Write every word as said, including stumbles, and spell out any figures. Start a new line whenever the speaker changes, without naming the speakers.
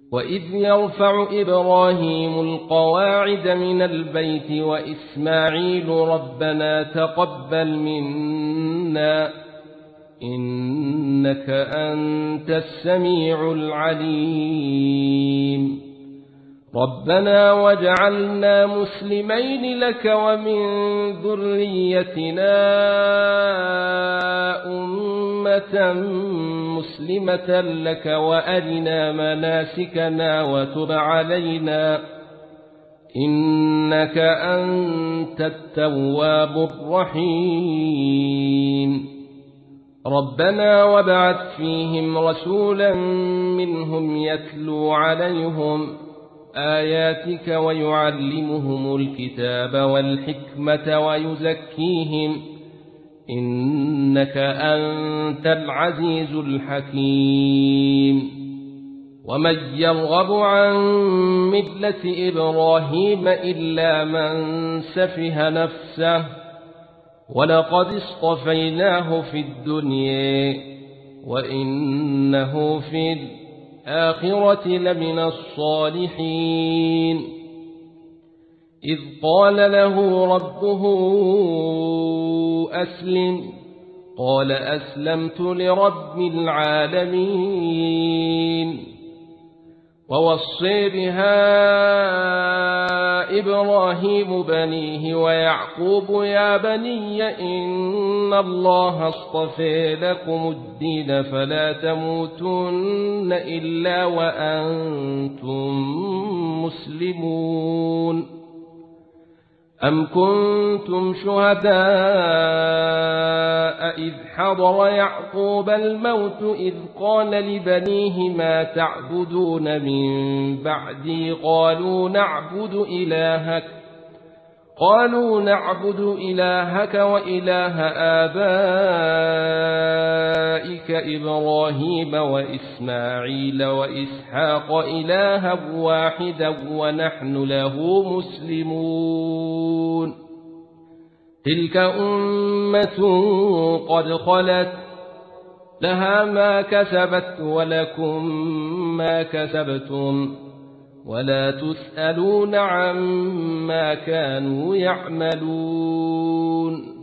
وإذ يرفع إبراهيم القواعد من البيت وإسماعيل ربنا تقبل منا إنك أنت السميع العليم ربنا واجعلنا مسلمين لك ومن ذريتنا أمة مسلمة لك وأرنا مناسكنا وتب علينا إنك أنت التواب الرحيم ربنا وابعث فيهم رسولا منهم يتلو عليهم آياتك ويعلمهم الكتاب والحكمة ويزكيهم إنك أنت العزيز الحكيم ومن يرغب عن ملة إبراهيم إلا من سفه نفسه ولقد اصطفيناه في الدنيا وإنه في الآخرة لمن الصالحين إذ قال له ربه أسلم قال أسلمت لرب العالمين ووصي بها إبراهيم بنيه ويعقوب يا بني إن الله اصطفى لكم الدين فلا تموتن إلا وأنتم مسلمون أم كنتم شهداء إذ حضر يعقوب الموت إذ قال لبنيه ما تعبدون من بعدي قالوا نعبد إلهك قالوا نعبد إلهك وإله آبائك إبراهيم وإسماعيل وإسحاق إلها واحدا ونحن له مسلمون تلك أمة قد خلت لها ما كسبت ولكم ما كسبتم ولا تسألون عما كانوا يعملون